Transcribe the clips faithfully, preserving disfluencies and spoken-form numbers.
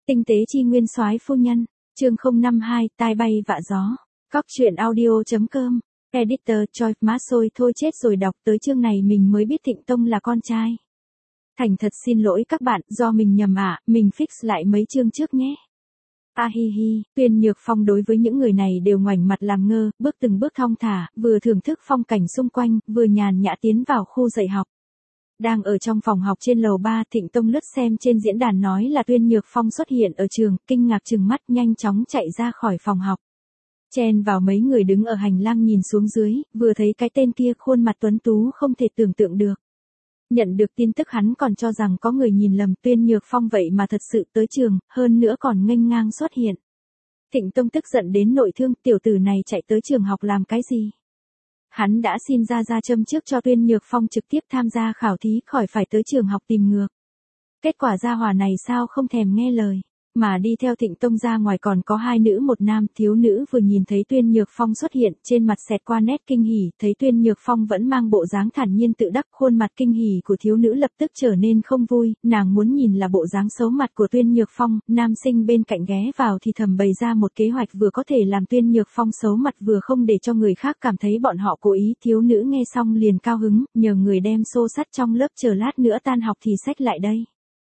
Tinh tế chi nguyên soái phu nhân, chương không năm hai, tai bay vạ gió. Cóc truyện audio.com, editor Choi má xôi thôi chết rồi, đọc tới chương này mình mới biết Thịnh Tông là con trai. Thành thật xin lỗi các bạn, do mình nhầm ạ, à, mình fix lại mấy chương trước nhé. A hi hi, Tuyên Nhược Phong đối với những người này đều ngoảnh mặt làm ngơ, bước từng bước thong thả, vừa thưởng thức phong cảnh xung quanh, vừa nhàn nhã tiến vào khu dạy học. Đang ở trong phòng học trên lầu ba, Thịnh Tông lướt xem trên diễn đàn nói là Tuyên Nhược Phong xuất hiện ở trường, kinh ngạc trừng mắt nhanh chóng chạy ra khỏi phòng học. Chen vào mấy người đứng ở hành lang nhìn xuống dưới, vừa thấy cái tên kia khuôn mặt tuấn tú không thể tưởng tượng được. Nhận được tin tức hắn còn cho rằng có người nhìn lầm Tuyên Nhược Phong vậy mà thật sự tới trường, hơn nữa còn nghênh ngang xuất hiện. Thịnh Tông tức giận đến nội thương, tiểu tử này chạy tới trường học làm cái gì? Hắn đã xin ra ra châm trước cho Tuyên Nhược Phong trực tiếp tham gia khảo thí khỏi phải tới trường học tìm ngược. Kết quả gia hỏa này sao không thèm nghe lời, mà đi theo Thịnh Tông ra ngoài còn có hai nữ một nam. Thiếu nữ vừa nhìn thấy Tuyên Nhược Phong xuất hiện, trên mặt xẹt qua nét kinh hỉ, thấy Tuyên Nhược Phong vẫn mang bộ dáng thản nhiên tự đắc, khuôn mặt kinh hỉ của thiếu nữ lập tức trở nên không vui, nàng muốn nhìn là bộ dáng xấu mặt của Tuyên Nhược Phong. Nam sinh bên cạnh ghé vào thì thầm bày ra một kế hoạch vừa có thể làm Tuyên Nhược Phong xấu mặt vừa không để cho người khác cảm thấy bọn họ cố ý. Thiếu nữ nghe xong liền cao hứng, nhờ người đem xô sắt trong lớp, chờ lát nữa tan học thì xách lại đây.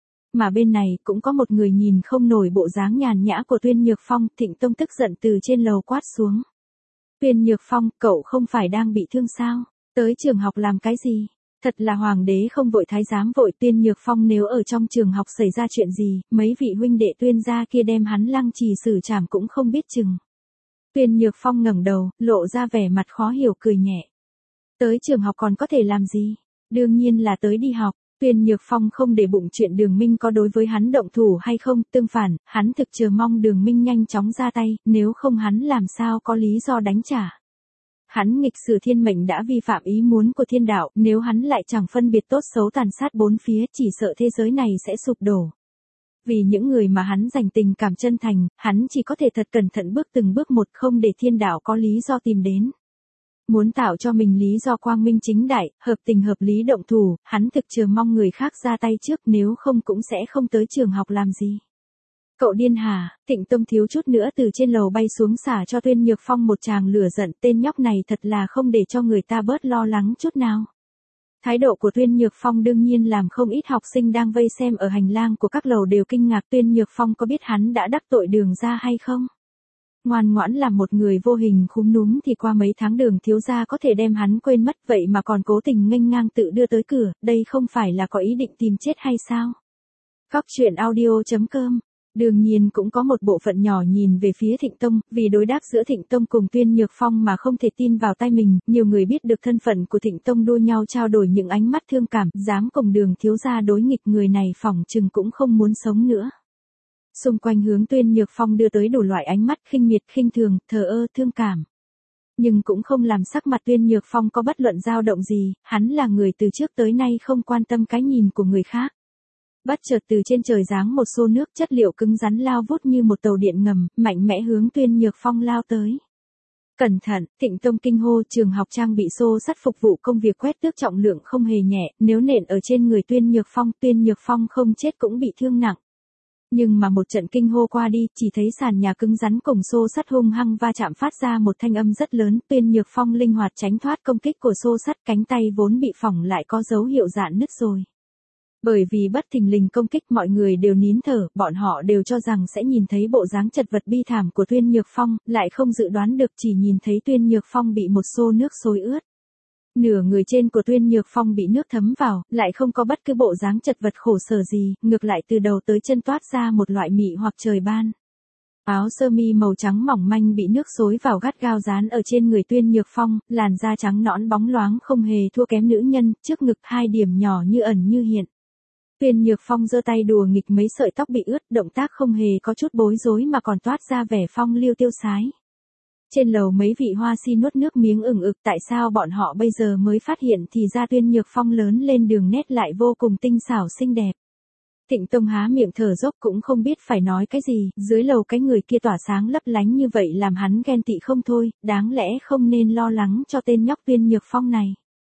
Mà bên này cũng có một người nhìn không nổi bộ dáng nhàn nhã của Tuyên Nhược Phong. Thịnh Tông tức giận từ trên lầu quát xuống. Tuyên Nhược Phong, cậu không phải đang bị thương sao? Tới trường học làm cái gì? Thật là hoàng đế không vội thái giám vội. Tuyên Nhược Phong nếu ở trong trường học xảy ra chuyện gì, mấy vị huynh đệ Tuyên gia kia đem hắn lăng trì xử trảm cũng không biết chừng. Tuyên Nhược Phong ngẩng đầu, lộ ra vẻ mặt khó hiểu cười nhẹ. Tới trường học còn có thể làm gì? Đương nhiên là tới đi học. Tuyên Nhược Phong không để bụng chuyện Đường Minh có đối với hắn động thủ hay không, tương phản, hắn thực chờ mong Đường Minh nhanh chóng ra tay, nếu không hắn làm sao có lý do đánh trả. Hắn nghịch sử thiên mệnh đã vi phạm ý muốn của thiên đạo, nếu hắn lại chẳng phân biệt tốt xấu tàn sát bốn phía, chỉ sợ thế giới này sẽ sụp đổ. Vì những người mà hắn dành tình cảm chân thành, hắn chỉ có thể thật cẩn thận bước từng bước một, không để thiên đạo có lý do tìm đến. Muốn tạo cho mình lý do quang minh chính đại, hợp tình hợp lý động thủ, hắn thực chờ mong người khác ra tay trước, nếu không cũng sẽ không tới trường học làm gì. Cậu điên hả? Thịnh Tông thiếu chút nữa từ trên lầu bay xuống xả cho Tuyên Nhược Phong một tràng lửa giận, tên nhóc này thật là không để cho người ta bớt lo lắng chút nào. Thái độ của Tuyên Nhược Phong đương nhiên làm không ít học sinh đang vây xem ở hành lang của các lầu đều kinh ngạc. Tuyên Nhược Phong có biết hắn đã đắc tội Đường gia hay không? Ngoan ngoãn làm một người vô hình khúm núm thì qua mấy tháng Đường thiếu gia có thể đem hắn quên mất, vậy mà còn cố tình nghênh ngang tự đưa tới cửa, đây không phải là có ý định tìm chết hay sao? Cóc truyện audio.com. Đương nhiên cũng có một bộ phận nhỏ nhìn về phía Thịnh Tông, vì đối đáp giữa Thịnh Tông cùng Tuyên Nhược Phong mà không thể tin vào tai mình, nhiều người biết được thân phận của Thịnh Tông đua nhau trao đổi những ánh mắt thương cảm, dám cùng Đường thiếu gia đối nghịch, người này phỏng chừng cũng không muốn sống nữa. Xung quanh hướng Tuyên Nhược Phong đưa tới đủ loại ánh mắt khinh miệt, khinh thường, thờ ơ, thương cảm. Nhưng cũng không làm sắc mặt Tuyên Nhược Phong có bất luận dao động gì, hắn là người từ trước tới nay không quan tâm cái nhìn của người khác. Bất chợt từ trên trời giáng một xô nước chất liệu cứng rắn lao vút như một tàu điện ngầm, mạnh mẽ hướng Tuyên Nhược Phong lao tới. Cẩn thận, Thịnh Tông kinh hô, trường học trang bị xô sắt phục vụ công việc quét tước trọng lượng không hề nhẹ, nếu nện ở trên người Tuyên Nhược Phong, Tuyên Nhược Phong không chết cũng bị thương nặng. Nhưng mà một trận kinh hô qua đi, chỉ thấy sàn nhà cứng rắn cùng xô sắt hung hăng va chạm phát ra một thanh âm rất lớn. Tuyên Nhược Phong linh hoạt tránh thoát công kích của xô sắt, cánh tay vốn bị phỏng lại có dấu hiệu rạn nứt rồi. Bởi vì bất thình lình công kích, mọi người đều nín thở, bọn họ đều cho rằng sẽ nhìn thấy bộ dáng chật vật bi thảm của Tuyên Nhược Phong, lại không dự đoán được chỉ nhìn thấy Tuyên Nhược Phong bị một xô nước xối ướt. Nửa người trên của Tuyên Nhược Phong bị nước thấm vào, lại không có bất cứ bộ dáng chật vật khổ sở gì, ngược lại từ đầu tới chân toát ra một loại mị hoặc trời ban. Áo sơ mi màu trắng mỏng manh bị nước xối vào gắt gao dán ở trên người Tuyên Nhược Phong, làn da trắng nõn bóng loáng không hề thua kém nữ nhân, trước ngực hai điểm nhỏ như ẩn như hiện. Tuyên Nhược Phong giơ tay đùa nghịch mấy sợi tóc bị ướt, động tác không hề có chút bối rối mà còn toát ra vẻ phong lưu tiêu sái. Trên lầu mấy vị hoa si nuốt nước miếng ửng ực, tại sao bọn họ bây giờ mới phát hiện thì ra Tuyên Nhược Phong lớn lên đường nét lại vô cùng tinh xảo xinh đẹp. Thịnh Tông há miệng thở dốc cũng không biết phải nói cái gì, dưới lầu cái người kia tỏa sáng lấp lánh như vậy làm hắn ghen tị không thôi, đáng lẽ không nên lo lắng cho tên nhóc Tuyên Nhược Phong này.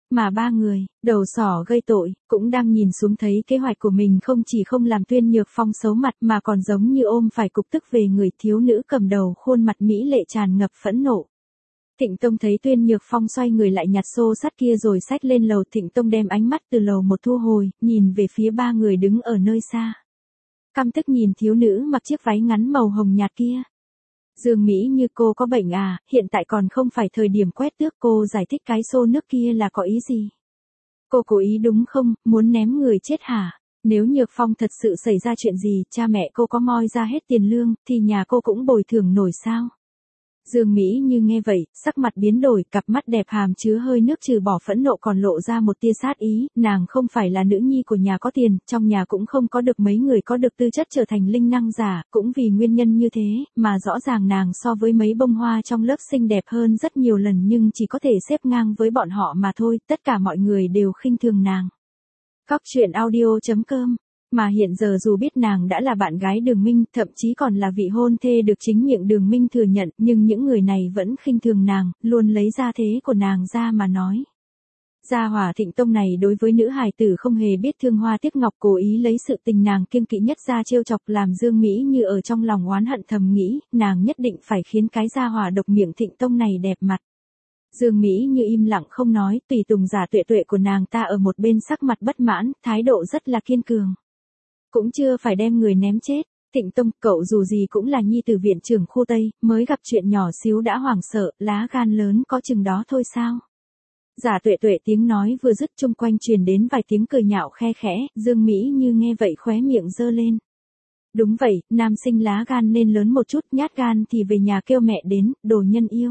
Mà ba người, đầu sỏ gây tội, cũng đang nhìn xuống thấy kế hoạch của mình không chỉ không làm Tuyên Nhược Phong xấu mặt mà còn giống như ôm phải cục tức về người. Thiếu nữ cầm đầu khuôn mặt mỹ lệ tràn ngập phẫn nộ. Thịnh Tông thấy Tuyên Nhược Phong xoay người lại nhặt xô sắt kia rồi xách lên lầu. Thịnh Tông đem ánh mắt từ lầu một thu hồi, nhìn về phía ba người đứng ở nơi xa. Căm tức nhìn thiếu nữ mặc chiếc váy ngắn màu hồng nhạt kia. Dương Mỹ Như, cô có bệnh à, hiện tại còn không phải thời điểm quét tước. Cô giải thích cái xô nước kia là có ý gì? Cô cố ý đúng không, muốn ném người chết hả? Nếu Nhược Phong thật sự xảy ra chuyện gì, cha mẹ cô có moi ra hết tiền lương, thì nhà cô cũng bồi thường nổi sao? Dương Mỹ Như nghe vậy, sắc mặt biến đổi, cặp mắt đẹp hàm chứa hơi nước trừ bỏ phẫn nộ còn lộ ra một tia sát ý. Nàng không phải là nữ nhi của nhà có tiền, trong nhà cũng không có được mấy người có được tư chất trở thành linh năng giả. Cũng vì nguyên nhân như thế, mà rõ ràng nàng so với mấy bông hoa trong lớp xinh đẹp hơn rất nhiều lần, nhưng chỉ có thể xếp ngang với bọn họ mà thôi. Tất cả mọi người đều khinh thường nàng. Cóc truyện audio chấm com. Mà hiện giờ dù biết nàng đã là bạn gái Đường Minh, thậm chí còn là vị hôn thê được chính miệng Đường Minh thừa nhận, nhưng những người này vẫn khinh thường nàng, luôn lấy gia thế của nàng ra mà nói. Gia hỏa Thịnh Tông này đối với nữ hài tử không hề biết thương hoa tiếc ngọc, cố ý lấy sự tình nàng kiêng kỵ nhất ra trêu chọc, làm Dương Mỹ Như ở trong lòng oán hận thầm nghĩ, nàng nhất định phải khiến cái gia hỏa độc miệng Thịnh Tông này đẹp mặt. Dương Mỹ Như im lặng không nói, tùy tùng giả Tuệ Tuệ của nàng ta ở một bên sắc mặt bất mãn, thái độ rất là kiên cường. Cũng chưa phải đem người ném chết. Thịnh Tông, cậu dù gì cũng là nhi tử viện trưởng khu Tây, mới gặp chuyện nhỏ xíu đã hoảng sợ, lá gan lớn có chừng đó thôi sao? Giả Tuệ Tuệ tiếng nói vừa dứt, chung quanh truyền đến vài tiếng cười nhạo khe khẽ. Dương Mỹ Như nghe vậy khóe miệng giơ lên. Đúng vậy, nam sinh lá gan nên lớn một chút, nhát gan thì về nhà kêu mẹ đến, đồ nhân yêu.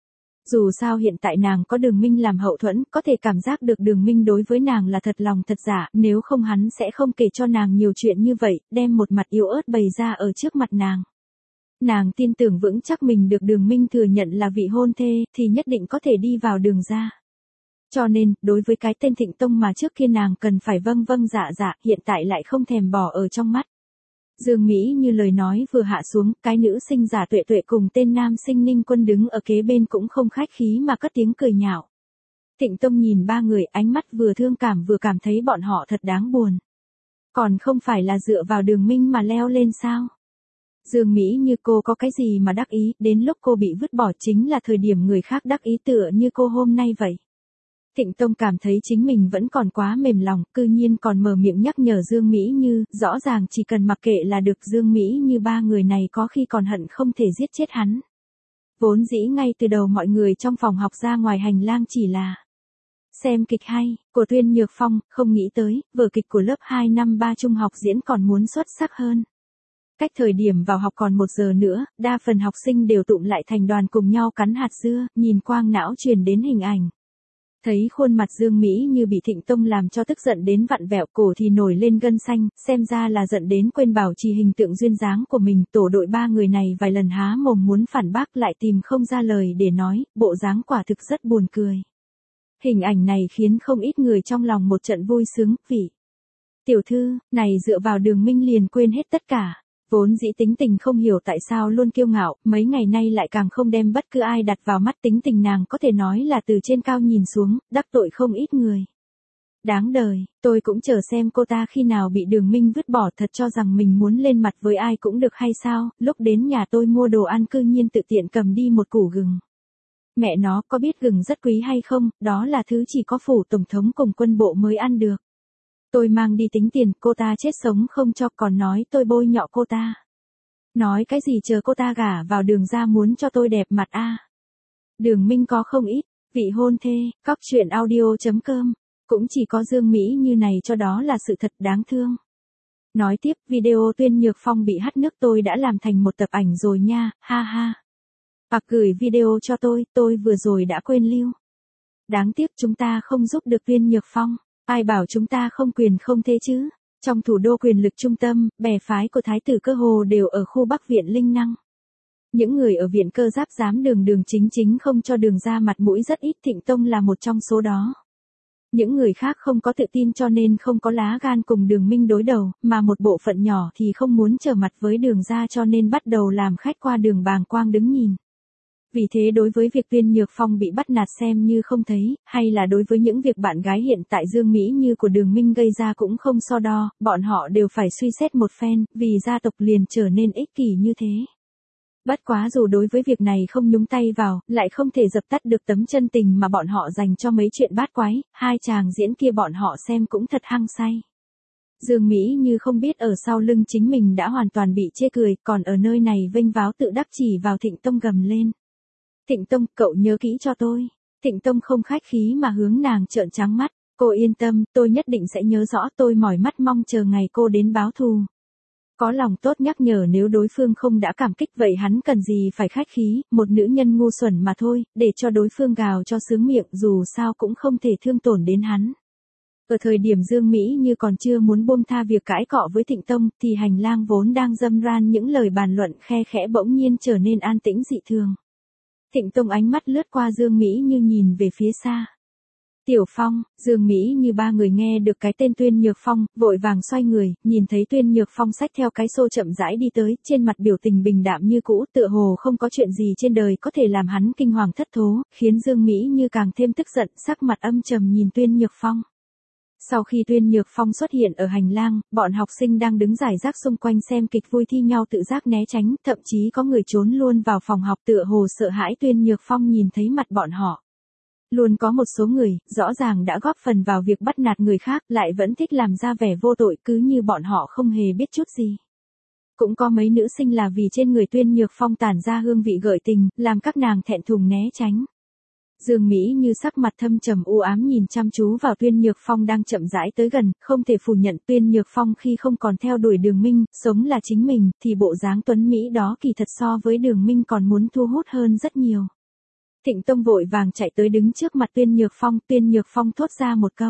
Dù sao hiện tại nàng có Đường Minh làm hậu thuẫn, có thể cảm giác được Đường Minh đối với nàng là thật lòng thật giả, nếu không hắn sẽ không kể cho nàng nhiều chuyện như vậy, đem một mặt yếu ớt bày ra ở trước mặt nàng. Nàng tin tưởng vững chắc mình được Đường Minh thừa nhận là vị hôn thê, thì nhất định có thể đi vào Đường gia. Cho nên, đối với cái tên Thịnh Tông mà trước kia nàng cần phải vâng vâng dạ dạ, hiện tại lại không thèm bỏ ở trong mắt. Dương Mỹ Như lời nói vừa hạ xuống, cái nữ sinh giả Tuệ Tuệ cùng tên nam sinh Ninh Quân đứng ở kế bên cũng không khách khí mà cất tiếng cười nhạo. Thịnh Tông nhìn ba người, ánh mắt vừa thương cảm vừa cảm thấy bọn họ thật đáng buồn. Còn không phải là dựa vào Đường Minh mà leo lên sao? Dương Mỹ Như, cô có cái gì mà đắc ý, đến lúc cô bị vứt bỏ chính là thời điểm người khác đắc ý tựa như cô hôm nay vậy. Thịnh Tông cảm thấy chính mình vẫn còn quá mềm lòng, cư nhiên còn mở miệng nhắc nhở Dương Mỹ Như, rõ ràng chỉ cần mặc kệ là được. Dương Mỹ Như, ba người này có khi còn hận không thể giết chết hắn. Vốn dĩ ngay từ đầu mọi người trong phòng học ra ngoài hành lang chỉ là xem kịch hay, của Tuyên Nhược Phong, không nghĩ tới, vở kịch của lớp hai năm ba trung học diễn còn muốn xuất sắc hơn. Cách thời điểm vào học còn một giờ nữa, đa phần học sinh đều tụm lại thành đoàn cùng nhau cắn hạt dưa, nhìn quang não truyền đến hình ảnh. Thấy khuôn mặt Dương Mỹ Như bị Thịnh Tông làm cho tức giận đến vặn vẹo, cổ thì nổi lên gân xanh, xem ra là giận đến quên bảo trì hình tượng duyên dáng của mình. Tổ đội ba người này vài lần há mồm muốn phản bác lại tìm không ra lời để nói, bộ dáng quả thực rất buồn cười. Hình ảnh này khiến không ít người trong lòng một trận vui sướng, vị tiểu thư này dựa vào Đường Minh liền quên hết tất cả. Vốn dĩ tính tình không hiểu tại sao luôn kiêu ngạo, mấy ngày nay lại càng không đem bất cứ ai đặt vào mắt. Tính tình nàng có thể nói là từ trên cao nhìn xuống, đắc tội không ít người. Đáng đời, tôi cũng chờ xem cô ta khi nào bị Đường Minh vứt bỏ, thật cho rằng mình muốn lên mặt với ai cũng được hay sao? Lúc đến nhà tôi mua đồ ăn cư nhiên tự tiện cầm đi một củ gừng. Mẹ nó, có biết gừng rất quý hay không, đó là thứ chỉ có phủ tổng thống cùng quân bộ mới ăn được. Tôi mang đi tính tiền, cô ta chết sống không cho, còn nói tôi bôi nhọ cô ta. Nói cái gì chờ cô ta gả vào Đường gia muốn cho tôi đẹp mặt a. À. Đường Minh có không ít, vị hôn thê, cóc truyện audio chấm com, cũng chỉ có Dương Mỹ Như này cho đó là sự thật đáng thương. Nói tiếp, video Tuyên Nhược Phong bị hắt nước tôi đã làm thành một tập ảnh rồi nha, ha ha. Hoặc gửi video cho tôi, tôi vừa rồi đã quên lưu. Đáng tiếc chúng ta không giúp được Tuyên Nhược Phong. Ai bảo chúng ta không quyền không thế chứ? Trong thủ đô quyền lực trung tâm, bè phái của thái tử cơ hồ đều ở khu Bắc Viện Linh Năng. Những người ở viện cơ giáp dám đường đường chính chính không cho Đường ra mặt mũi rất ít, Thịnh Tông là một trong số đó. Những người khác không có tự tin cho nên không có lá gan cùng Đường Minh đối đầu, mà một bộ phận nhỏ thì không muốn trở mặt với Đường ra cho nên bắt đầu làm khách qua đường bàng quang đứng nhìn. Vì thế đối với việc Tuyên Nhược Phong bị bắt nạt xem như không thấy, hay là đối với những việc bạn gái hiện tại Dương Mỹ Như của Đường Minh gây ra cũng không so đo, bọn họ đều phải suy xét một phen, vì gia tộc liền trở nên ích kỷ như thế. Bất quá dù đối với việc này không nhúng tay vào, lại không thể dập tắt được tấm chân tình mà bọn họ dành cho mấy chuyện bát quái, hai chàng diễn kia bọn họ xem cũng thật hăng say. Dương Mỹ Như không biết ở sau lưng chính mình đã hoàn toàn bị chê cười, còn ở nơi này vênh váo tự đắc chỉ vào Thịnh Tông gầm lên. Thịnh Tông, cậu nhớ kỹ cho tôi. Thịnh Tông không khách khí mà hướng nàng trợn trắng mắt, cô yên tâm, tôi nhất định sẽ nhớ rõ, tôi mỏi mắt mong chờ ngày cô đến báo thù. Có lòng tốt nhắc nhở nếu đối phương không đã cảm kích vậy hắn cần gì phải khách khí, một nữ nhân ngu xuẩn mà thôi, để cho đối phương gào cho sướng miệng dù sao cũng không thể thương tổn đến hắn. Ở thời điểm Dương Mỹ Như còn chưa muốn buông tha việc cãi cọ với Thịnh Tông thì hành lang vốn đang râm ran những lời bàn luận khe khẽ bỗng nhiên trở nên an tĩnh dị thường. Thịnh Tông ánh mắt lướt qua Dương Mỹ Như nhìn về phía xa. Tiểu Phong, Dương Mỹ Như ba người nghe được cái tên Tuyên Nhược Phong, vội vàng xoay người, nhìn thấy Tuyên Nhược Phong xách theo cái xô chậm rãi đi tới, trên mặt biểu tình bình đạm như cũ, tựa hồ không có chuyện gì trên đời có thể làm hắn kinh hoàng thất thố, khiến Dương Mỹ Như càng thêm tức giận, sắc mặt âm trầm nhìn Tuyên Nhược Phong. Sau khi Tuyên Nhược Phong xuất hiện ở hành lang, bọn học sinh đang đứng rải rác xung quanh xem kịch vui thi nhau tự giác né tránh, thậm chí có người trốn luôn vào phòng học tựa hồ sợ hãi Tuyên Nhược Phong nhìn thấy mặt bọn họ. Luôn có một số người, rõ ràng đã góp phần vào việc bắt nạt người khác, lại vẫn thích làm ra vẻ vô tội cứ như bọn họ không hề biết chút gì. Cũng có mấy nữ sinh là vì trên người Tuyên Nhược Phong tản ra hương vị gợi tình, làm các nàng thẹn thùng né tránh. Dương Mỹ Như sắc mặt thâm trầm u ám nhìn chăm chú vào Tuyên Nhược Phong đang chậm rãi tới gần, không thể phủ nhận Tuyên Nhược Phong khi không còn theo đuổi Đường Minh, sống là chính mình, thì bộ dáng tuấn Mỹ đó kỳ thật so với Đường Minh còn muốn thu hút hơn rất nhiều. Thịnh Tông vội vàng chạy tới đứng trước mặt Tuyên Nhược Phong, Tuyên Nhược Phong thốt ra một câu.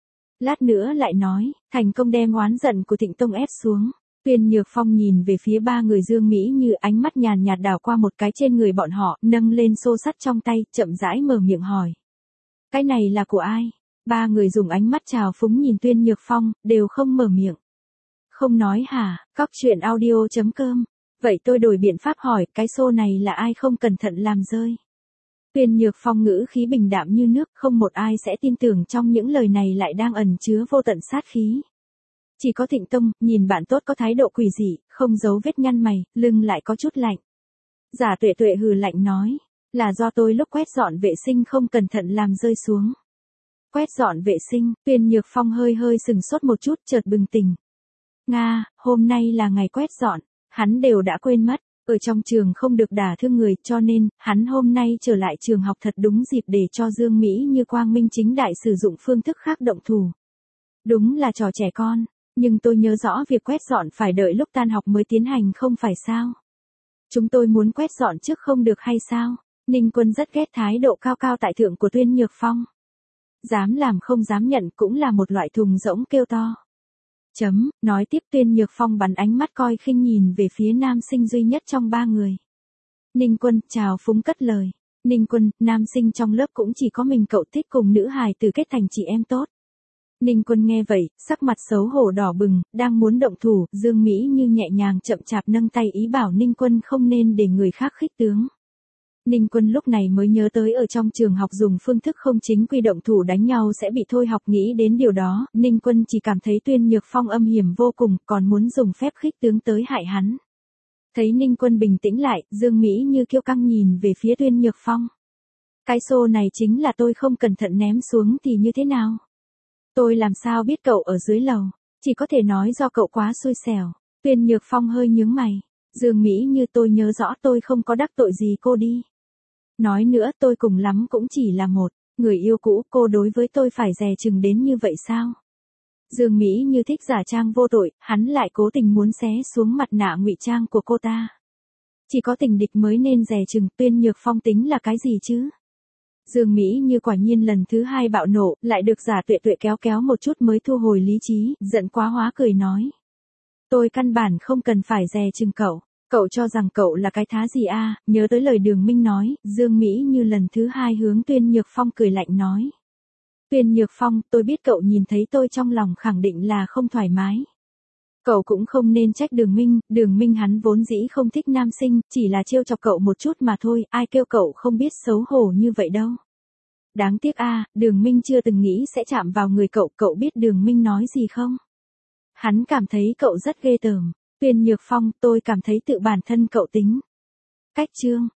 Lát nữa lại nói, thành công đem oán giận của Thịnh Tông ép xuống. Tuyên Nhược Phong nhìn về phía ba người Dương Mỹ Như ánh mắt nhàn nhạt đảo qua một cái trên người bọn họ, nâng lên xô sắt trong tay, chậm rãi mở miệng hỏi. Cái này là của ai? Ba người dùng ánh mắt trào phúng nhìn Tuyên Nhược Phong, đều không mở miệng. Không nói hả, cóc truyện audio chấm com. Vậy tôi đổi biện pháp hỏi, cái xô này là ai không cẩn thận làm rơi? Tuyên Nhược Phong ngữ khí bình đạm như nước, không một ai sẽ tin tưởng trong những lời này lại đang ẩn chứa vô tận sát khí. Chỉ có Thịnh Tông, nhìn bạn tốt có thái độ quỷ dị, không giấu vết nhăn mày, lưng lại có chút lạnh. Giả Tuệ Tuệ hừ lạnh nói, là do tôi lúc quét dọn vệ sinh không cẩn thận làm rơi xuống. Quét dọn vệ sinh, Tuyên Nhược Phong hơi hơi sừng sốt một chút chợt bừng tỉnh. Nga, hôm nay là ngày quét dọn, hắn đều đã quên mất, ở trong trường không được đả thương người cho nên, hắn hôm nay trở lại trường học thật đúng dịp để cho Dương Mỹ Như quang minh chính đại sử dụng phương thức khác động thủ. Đúng là trò trẻ con. Nhưng tôi nhớ rõ việc quét dọn phải đợi lúc tan học mới tiến hành không phải sao? Chúng tôi muốn quét dọn trước không được hay sao? Ninh Quân rất ghét thái độ cao cao tại thượng của Tuyên Nhược Phong. Dám làm không dám nhận cũng là một loại thùng rỗng kêu to. Chấm, nói tiếp Tuyên Nhược Phong bắn ánh mắt coi khinh nhìn về phía nam sinh duy nhất trong ba người. Ninh Quân, chào phúng cất lời. Ninh Quân, nam sinh trong lớp cũng chỉ có mình cậu thích cùng nữ hài từ kết thành chị em tốt. Ninh Quân nghe vậy, sắc mặt xấu hổ đỏ bừng, đang muốn động thủ, Dương Mỹ Như nhẹ nhàng chậm chạp nâng tay ý bảo Ninh Quân không nên để người khác khích tướng. Ninh Quân lúc này mới nhớ tới ở trong trường học dùng phương thức không chính quy động thủ đánh nhau sẽ bị thôi học, nghĩ đến điều đó, Ninh Quân chỉ cảm thấy Tuyên Nhược Phong âm hiểm vô cùng, còn muốn dùng phép khích tướng tới hại hắn. Thấy Ninh Quân bình tĩnh lại, Dương Mỹ Như kiêu căng nhìn về phía Tuyên Nhược Phong. Cái xô này chính là tôi không cẩn thận ném xuống thì như thế nào? Tôi làm sao biết cậu ở dưới lầu, chỉ có thể nói do cậu quá xui xẻo. Tuyên Nhược Phong hơi nhướng mày. Dương Mỹ Như tôi nhớ rõ tôi không có đắc tội gì cô đi. Nói nữa tôi cùng lắm cũng chỉ là một người yêu cũ, cô đối với tôi phải dè chừng đến như vậy sao? Dương Mỹ Như thích giả trang vô tội, hắn lại cố tình muốn xé xuống mặt nạ ngụy trang của cô ta. Chỉ có tình địch mới nên dè chừng, Tuyên Nhược Phong tính là cái gì chứ? Dương Mỹ Như quả nhiên lần thứ hai bạo nộ, lại được Giả Tuệ Tuệ kéo kéo một chút mới thu hồi lý trí, giận quá hóa cười nói. Tôi căn bản không cần phải dè chừng cậu, cậu cho rằng cậu là cái thá gì a? À? Nhớ tới lời Đường Minh nói, Dương Mỹ Như lần thứ hai hướng Tuyên Nhược Phong cười lạnh nói. Tuyên Nhược Phong, tôi biết cậu nhìn thấy tôi trong lòng khẳng định là không thoải mái. Cậu cũng không nên trách Đường Minh, Đường Minh hắn vốn dĩ không thích nam sinh, chỉ là trêu chọc cậu một chút mà thôi, ai kêu cậu không biết xấu hổ như vậy đâu. Đáng tiếc a, Đường Minh chưa từng nghĩ sẽ chạm vào người cậu, cậu biết Đường Minh nói gì không? Hắn cảm thấy cậu rất ghê tởm. Tuyên Nhược Phong, tôi cảm thấy tự bản thân cậu tính cách chương